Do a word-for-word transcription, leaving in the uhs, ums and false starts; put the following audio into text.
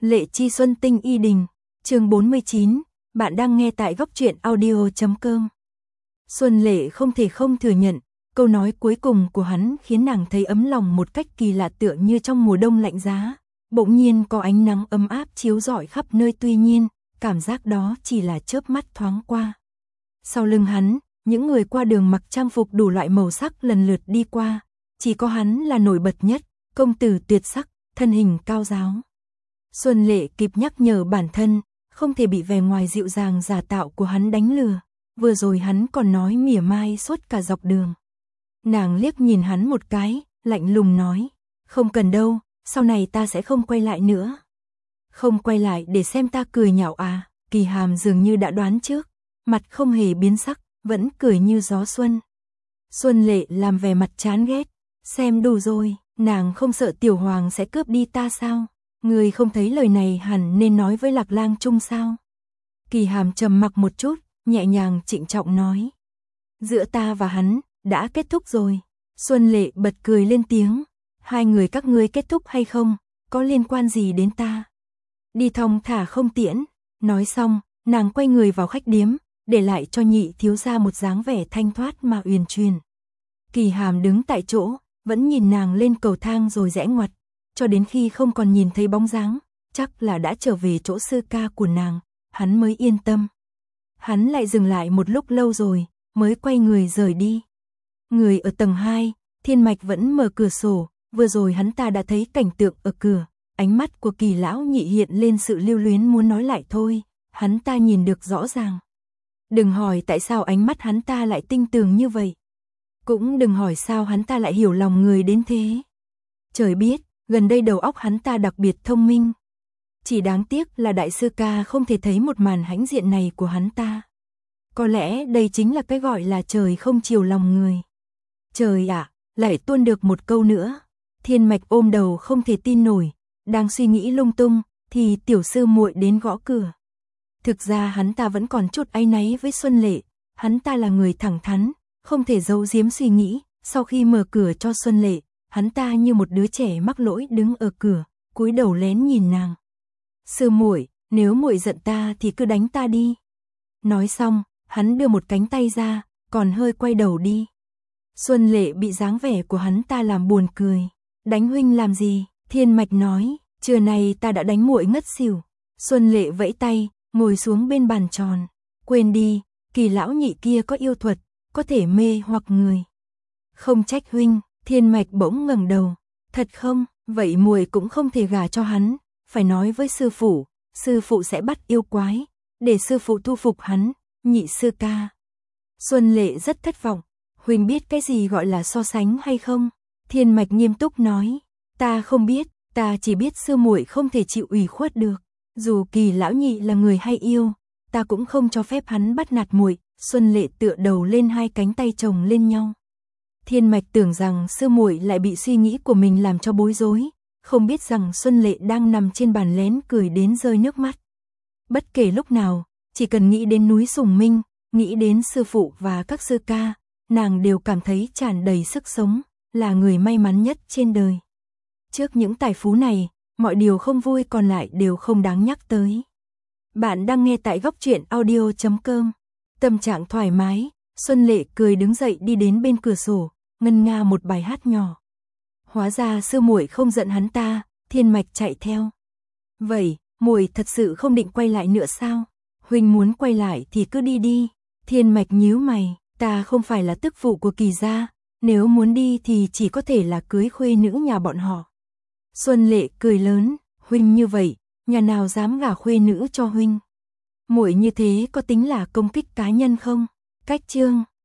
Lệ Chi Xuân Tinh Y Đình, chương bốn mươi chín, bạn đang nghe tại góc truyện audio chấm com. Xuân Lệ không thể không thừa nhận, câu nói cuối cùng của hắn khiến nàng thấy ấm lòng một cách kỳ lạ, tựa như trong mùa đông lạnh giá, bỗng nhiên có ánh nắng ấm áp chiếu rọi khắp nơi, tuy nhiên, cảm giác đó chỉ là chớp mắt thoáng qua. Sau lưng hắn, những người qua đường mặc trang phục đủ loại màu sắc lần lượt đi qua, chỉ có hắn là nổi bật nhất, công tử tuyệt sắc, thân hình cao ráo. Xuân Lệ kịp nhắc nhở bản thân, không thể bị vẻ ngoài dịu dàng giả tạo của hắn đánh lừa, vừa rồi hắn còn nói mỉa mai suốt cả dọc đường. Nàng liếc nhìn hắn một cái, lạnh lùng nói, không cần đâu, sau này ta sẽ không quay lại nữa. Không quay lại để xem ta cười nhạo à? Kỳ Hàm dường như đã đoán trước, mặt không hề biến sắc, vẫn cười như gió xuân. Xuân Lệ làm vẻ mặt chán ghét, xem đủ rồi, nàng không sợ Tiểu Hoàng sẽ cướp đi ta sao? Người không thấy lời này hẳn nên nói với Lạc Lang Trung sao? Kỳ Hàm trầm mặc một chút, nhẹ nhàng trịnh trọng nói, giữa ta và hắn đã kết thúc rồi. Xuân Lệ bật cười lên tiếng, hai người các ngươi kết thúc hay không, có liên quan gì đến ta? Đi thong thả không tiễn. Nói xong, nàng quay người vào khách điếm, để lại cho nhị thiếu gia một dáng vẻ thanh thoát mà uyển chuyển. Kỳ Hàm đứng tại chỗ, vẫn nhìn nàng lên cầu thang rồi rẽ ngoặt, cho đến khi không còn nhìn thấy bóng dáng, chắc là đã trở về chỗ sư ca của nàng, hắn mới yên tâm. Hắn lại dừng lại một lúc lâu rồi, mới quay người rời đi. Người ở tầng hai, Thiên Mạch vẫn mở cửa sổ, vừa rồi hắn ta đã thấy cảnh tượng ở cửa, ánh mắt của Kỳ lão nhị hiện lên sự lưu luyến muốn nói lại thôi, hắn ta nhìn được rõ ràng. Đừng hỏi tại sao ánh mắt hắn ta lại tinh tường như vậy. Cũng đừng hỏi sao hắn ta lại hiểu lòng người đến thế. Trời biết, gần đây đầu óc hắn ta đặc biệt thông minh. Chỉ đáng tiếc là đại sư ca không thể thấy một màn hãnh diện này của hắn ta. Có lẽ đây chính là cái gọi là trời không chiều lòng người. Trời ạ, lại tuôn được một câu nữa. Thiên Mạch ôm đầu không thể tin nổi, đang suy nghĩ lung tung, thì tiểu sư muội đến gõ cửa. Thực ra hắn ta vẫn còn chút áy náy với Xuân Lệ, hắn ta là người thẳng thắn, không thể giấu giếm suy nghĩ. Sau khi mở cửa cho Xuân Lệ, hắn ta như một đứa trẻ mắc lỗi đứng ở cửa, cúi đầu lén nhìn nàng. Sư muội, nếu muội giận ta thì cứ đánh ta đi. Nói xong, hắn đưa một cánh tay ra, còn hơi quay đầu đi. Xuân Lệ bị dáng vẻ của hắn ta làm buồn cười. Đánh huynh làm gì? Thiên Mạch nói, trưa nay ta đã đánh muội ngất xỉu. Xuân Lệ vẫy tay, ngồi xuống bên bàn tròn. Quên đi, Kỳ lão nhị kia có yêu thuật, có thể mê hoặc người. Không trách huynh. Thiên Mạch bỗng ngẩng đầu. Thật không? Vậy muội cũng không thể gả cho hắn, phải nói với sư phụ, sư phụ sẽ bắt yêu quái, để sư phụ thu phục hắn. Nhị sư ca. Xuân Lệ rất thất vọng. Huynh biết cái gì gọi là so sánh hay không? Thiên Mạch nghiêm túc nói, ta không biết, ta chỉ biết sư muội không thể chịu ủy khuất được. Dù Kỳ lão nhị là người hay yêu, ta cũng không cho phép hắn bắt nạt muội. Xuân Lệ tựa đầu lên hai cánh tay chồng lên nhau. Thiên Mạch tưởng rằng sư muội lại bị suy nghĩ của mình làm cho bối rối, không biết rằng Xuân Lệ đang nằm trên bàn lén cười đến rơi nước mắt. Bất kể lúc nào, chỉ cần nghĩ đến núi Sùng Minh, nghĩ đến sư phụ và các sư ca, nàng đều cảm thấy tràn đầy sức sống, là người may mắn nhất trên đời. Trước những tài phú này, mọi điều không vui còn lại đều không đáng nhắc tới. Bạn đang nghe tại góc truyện audio chấm com. Tâm trạng thoải mái, Xuân Lệ cười đứng dậy đi đến bên cửa sổ, ngân nga một bài hát nhỏ. Hóa ra sư muội không giận hắn ta. Thiên Mạch chạy theo. Vậy, muội thật sự không định quay lại nữa sao? Huynh muốn quay lại thì cứ đi đi. Thiên Mạch nhíu mày, ta không phải là tức phụ của Kỳ gia, nếu muốn đi thì chỉ có thể là cưới khuê nữ nhà bọn họ. Xuân Lệ cười lớn, huynh như vậy, nhà nào dám gả khuê nữ cho huynh? Muội như thế có tính là công kích cá nhân không? Cách chương